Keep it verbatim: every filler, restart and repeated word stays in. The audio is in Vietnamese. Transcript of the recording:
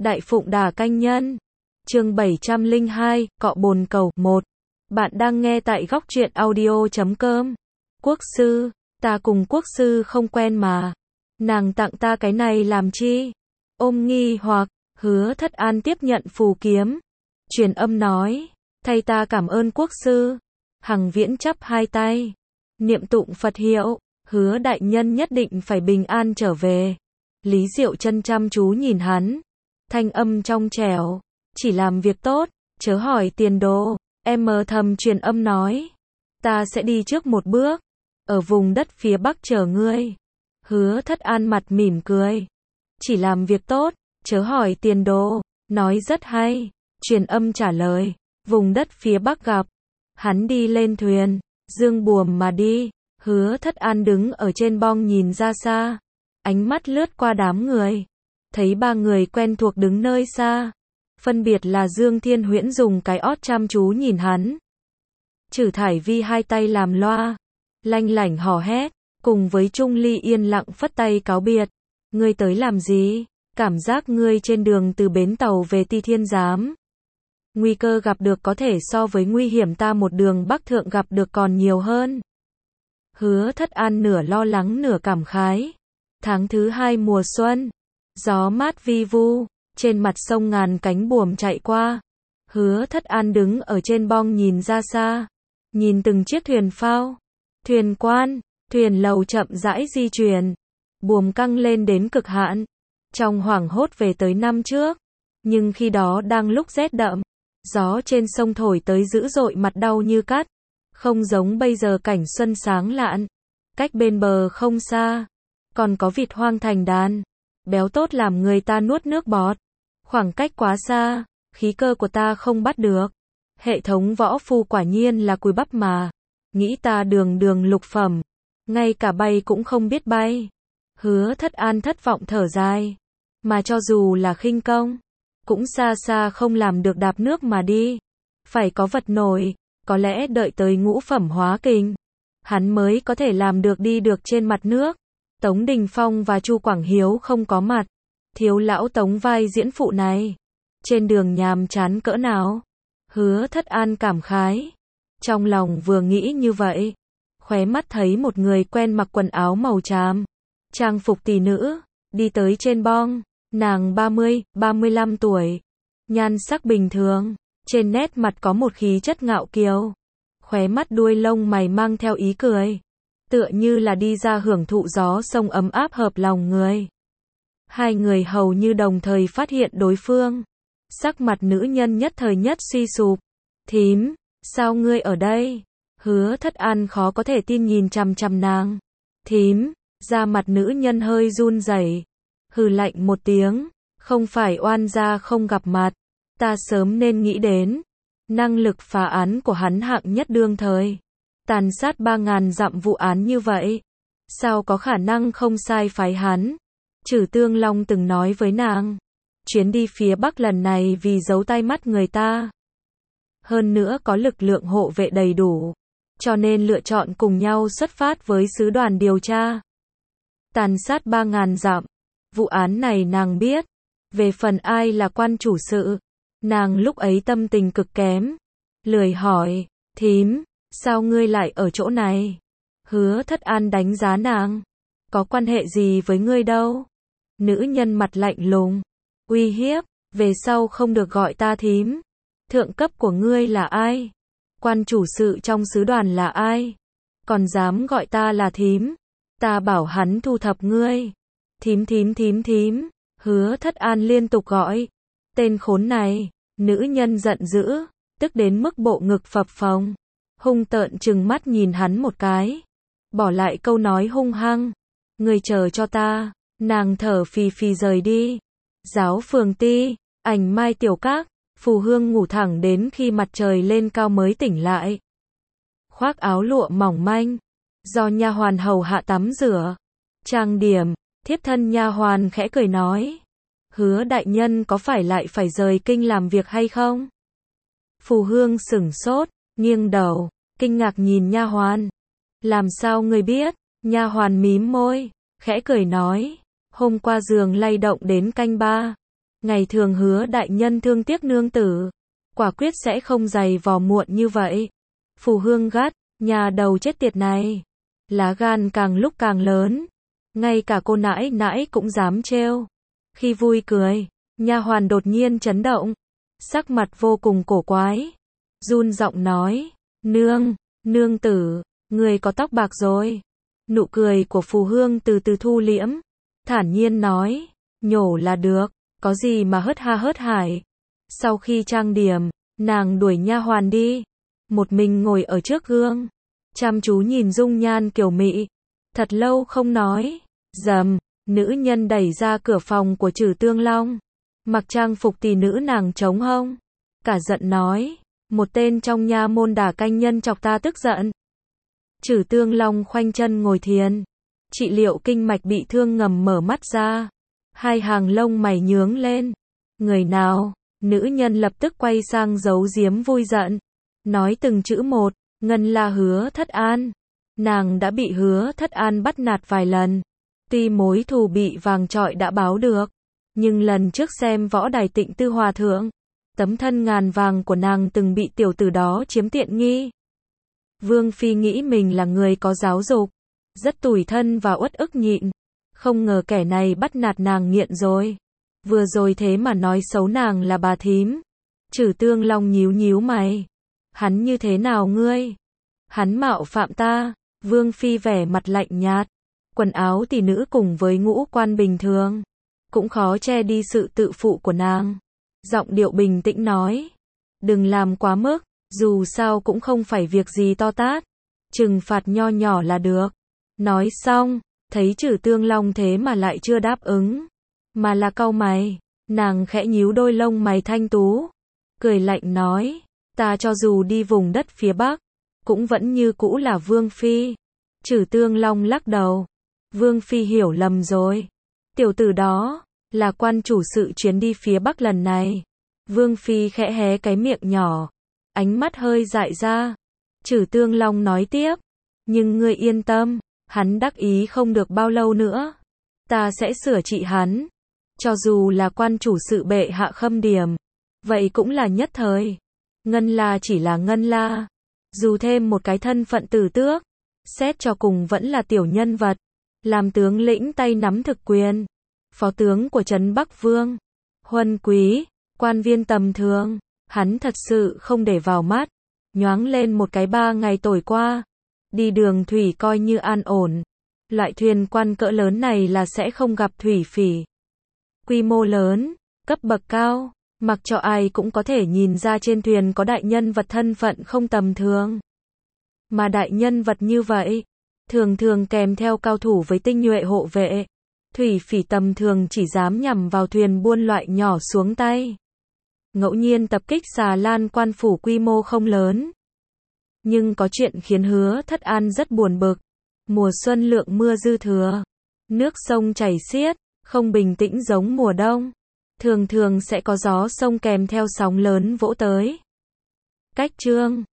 Đại Phụng Đà Canh Nhân. Chương bảy trăm lẻ hai, Cọ Bồn Cầu. một. Bạn đang nghe tại góc truyện audio chấm com. Quốc sư, ta cùng quốc sư không quen mà. Nàng tặng ta cái này làm chi? Ôm nghi hoặc, Hứa Thất An tiếp nhận phù kiếm. Truyền âm nói, thay ta cảm ơn quốc sư. Hằng Viễn chắp hai tay, niệm tụng Phật hiệu, hứa đại nhân nhất định phải bình an trở về. Lý Diệu Chân chăm chú nhìn hắn, thanh âm trong trẻo, chỉ làm việc tốt, chớ hỏi tiền đồ. Em mờ thầm truyền âm nói, ta sẽ đi trước một bước, ở vùng đất phía bắc chờ ngươi. Hứa Thất An mặt mỉm cười, chỉ làm việc tốt, chớ hỏi tiền đồ, nói rất hay. Truyền âm trả lời, vùng đất phía bắc gặp. Hắn đi lên thuyền, dương buồm mà đi. Hứa Thất An đứng ở trên bong nhìn ra xa, ánh mắt lướt qua đám người, thấy ba người quen thuộc đứng nơi xa, phân biệt là Dương Thiên Huyễn dùng cái ót chăm chú nhìn hắn. Trử Thải Vi hai tay làm loa, lanh lảnh hò hét, cùng với Trung Ly yên lặng phất tay cáo biệt. Ngươi tới làm gì? Cảm giác ngươi trên đường từ bến tàu về Ti Thiên Giám. Nguy cơ gặp được có thể so với nguy hiểm ta một đường bắc thượng gặp được còn nhiều hơn. Hứa Thất An nửa lo lắng nửa cảm khái. Tháng thứ hai mùa xuân, gió mát vi vu, trên mặt sông ngàn cánh buồm chạy qua. Hứa Thất An đứng ở trên bong nhìn ra xa, nhìn từng chiếc thuyền phao, thuyền quan, thuyền lầu chậm rãi di chuyển, buồm căng lên đến cực hạn. Trong hoảng hốt về tới năm trước, nhưng khi đó đang lúc rét đậm, gió trên sông thổi tới dữ dội mặt đau như cắt, không giống bây giờ cảnh xuân sáng lạn. Cách bên bờ không xa, còn có vịt hoang thành đàn, béo tốt làm người ta nuốt nước bọt. Khoảng cách quá xa, khí cơ của ta không bắt được. Hệ thống võ phu quả nhiên là cùi bắp mà. Nghĩ ta đường đường lục phẩm, ngay cả bay cũng không biết bay. Hứa Thất An thất vọng thở dài, mà cho dù là khinh công, cũng xa xa không làm được đạp nước mà đi. Phải có vật nổi, có lẽ đợi tới ngũ phẩm hóa kình, hắn mới có thể làm được đi được trên mặt nước. Tống Đình Phong và Chu Quảng Hiếu không có mặt. Thiếu lão Tống vai diễn phụ này, trên đường nhàm chán cỡ nào. Hứa Thất An cảm khái, trong lòng vừa nghĩ như vậy, khóe mắt thấy một người quen mặc quần áo màu tràm, trang phục tỷ nữ, đi tới trên bong. Nàng ba mươi, ba mươi lăm tuổi, nhan sắc bình thường, trên nét mặt có một khí chất ngạo kiều, khóe mắt đuôi lông mày mang theo ý cười, tựa như là đi ra hưởng thụ gió sông ấm áp hợp lòng người. Hai người hầu như đồng thời phát hiện đối phương, sắc mặt nữ nhân nhất thời nhất suy sụp. Thím, sao ngươi ở đây? Hứa Thất An khó có thể tin nhìn chằm chằm nàng. Thím, da mặt nữ nhân hơi run rẩy, hừ lạnh một tiếng, không phải oan gia không gặp mặt, ta sớm nên nghĩ đến. Năng lực phá án của hắn hạng nhất đương thời, tàn sát ba ngàn dặm vụ án như vậy, sao có khả năng không sai phái hắn. Trử Tương Long từng nói với nàng, chuyến đi phía Bắc lần này vì giấu tai mắt người ta, hơn nữa có lực lượng hộ vệ đầy đủ, cho nên lựa chọn cùng nhau xuất phát với sứ đoàn điều tra. Tàn sát ba ngàn dặm, vụ án này nàng biết. Về phần ai là quan chủ sự, nàng lúc ấy tâm tình cực kém, lười hỏi. Thím, sao ngươi lại ở chỗ này? Hứa Thất An đánh giá nàng, có quan hệ gì với ngươi đâu? Nữ nhân mặt lạnh lùng, uy hiếp, về sau không được gọi ta thím. Thượng cấp của ngươi là ai? Quan chủ sự trong sứ đoàn là ai? Còn dám gọi ta là thím? Ta bảo hắn thu thập ngươi. Thím thím thím thím, Hứa Thất An liên tục gọi. Tên khốn này, nữ nhân giận dữ, tức đến mức bộ ngực phập phồng, hung tợn trừng mắt nhìn hắn một cái, bỏ lại câu nói hung hăng. Ngươi chờ cho ta. Nàng thở phì phì rời đi. Giáo phường Ti, Ảnh Mai tiểu các, Phù Hương ngủ thẳng đến khi mặt trời lên cao mới tỉnh lại. Khoác áo lụa mỏng manh, do nha hoàn hầu hạ tắm rửa, trang điểm. Thiếp thân nha hoàn khẽ cười nói, Hứa đại nhân có phải lại phải rời kinh làm việc hay không? Phù Hương sửng sốt, nghiêng đầu, kinh ngạc nhìn nha hoàn. Làm sao ngươi biết? Nha hoàn mím môi, khẽ cười nói, hôm qua giường lay động đến canh ba, Ngày thường Hứa đại nhân thương tiếc nương tử, quả quyết sẽ không giày vò muộn như vậy. Phù Hương gắt, nhà đầu chết tiệt này, lá gan càng lúc càng lớn, ngay cả cô nãi nãi cũng dám trêu. Khi vui cười, nha hoàn đột nhiên chấn động, sắc mặt vô cùng cổ quái, run giọng nói, nương, nương tử, người có tóc bạc rồi. Nụ cười của Phù Hương từ từ thu liễm, thản nhiên nói, nhổ là được, có gì mà hớt ha hớt hải. Sau khi trang điểm, nàng đuổi nha hoàn đi, một mình ngồi ở trước gương, chăm chú nhìn dung nhan kiều mị, thật lâu không nói. Rầm, nữ nhân đẩy ra cửa phòng của Trử Tương Long, mặc trang phục tỷ nữ nàng trống hông, cả giận nói, một tên trong nha môn đả canh nhân chọc ta tức giận. Trử Tương Long khoanh chân ngồi thiền, trị liệu kinh mạch bị thương ngầm mở mắt ra, hai hàng lông mày nhướng lên. Người nào? Nữ nhân lập tức quay sang giấu giếm vui giận, nói từng chữ một, Ngân La Hứa Thất An. Nàng đã bị Hứa Thất An bắt nạt vài lần, tuy mối thù bị vàng trọi đã báo được, nhưng lần trước xem võ đài Tịnh Tư Hòa Thượng, tấm thân ngàn vàng của nàng từng bị tiểu tử đó chiếm tiện nghi. Vương Phi nghĩ mình là người có giáo dục, rất tủi thân và uất ức nhịn, không ngờ kẻ này bắt nạt nàng nghiện rồi. Vừa rồi thế mà nói xấu nàng là bà thím. Trử Tương Long nhíu nhíu mày. Hắn như thế nào ngươi? Hắn mạo phạm ta. Vương Phi vẻ mặt lạnh nhạt. Quần áo tỷ nữ cùng với ngũ quan bình thường, cũng khó che đi sự tự phụ của nàng. Giọng điệu bình tĩnh nói, đừng làm quá mức, dù sao cũng không phải việc gì to tát, trừng phạt nho nhỏ là được. Nói xong, thấy Trử Tương Long thế mà lại chưa đáp ứng, mà là cau mày, nàng khẽ nhíu đôi lông mày thanh tú, cười lạnh nói, ta cho dù đi vùng đất phía Bắc, cũng vẫn như cũ là Vương Phi. Trử Tương Long lắc đầu, Vương Phi hiểu lầm rồi, tiểu tử đó là quan chủ sự chuyến đi phía Bắc lần này. Vương Phi khẽ hé cái miệng nhỏ, ánh mắt hơi dại ra. Trử Tương Long nói tiếp, nhưng ngươi yên tâm, hắn đắc ý không được bao lâu nữa, ta sẽ sửa trị hắn. Cho dù là quan chủ sự bệ hạ khâm điểm, vậy cũng là nhất thời. Ngân La chỉ là Ngân La, dù thêm một cái thân phận tử tước, xét cho cùng vẫn là tiểu nhân vật, làm tướng lĩnh tay nắm thực quyền, phó tướng của trấn Bắc Vương, huân quý, quan viên tầm thường, hắn thật sự không để vào mắt. Nhoáng lên một cái ba ngày tồi qua, đi đường thủy coi như an ổn. Loại thuyền quan cỡ lớn này là sẽ không gặp thủy phỉ. Quy mô lớn, cấp bậc cao, mặc cho ai cũng có thể nhìn ra trên thuyền có đại nhân vật thân phận không tầm thường. Mà đại nhân vật như vậy, thường thường kèm theo cao thủ với tinh nhuệ hộ vệ. Thủy phỉ tầm thường chỉ dám nhằm vào thuyền buôn loại nhỏ xuống tay, ngẫu nhiên tập kích xà lan quan phủ quy mô không lớn. Nhưng có chuyện khiến Hứa Thất An rất buồn bực. Mùa xuân lượng mưa dư thừa, nước sông chảy xiết, không bình tĩnh giống mùa đông. Thường thường sẽ có gió sông kèm theo sóng lớn vỗ tới. Cách chương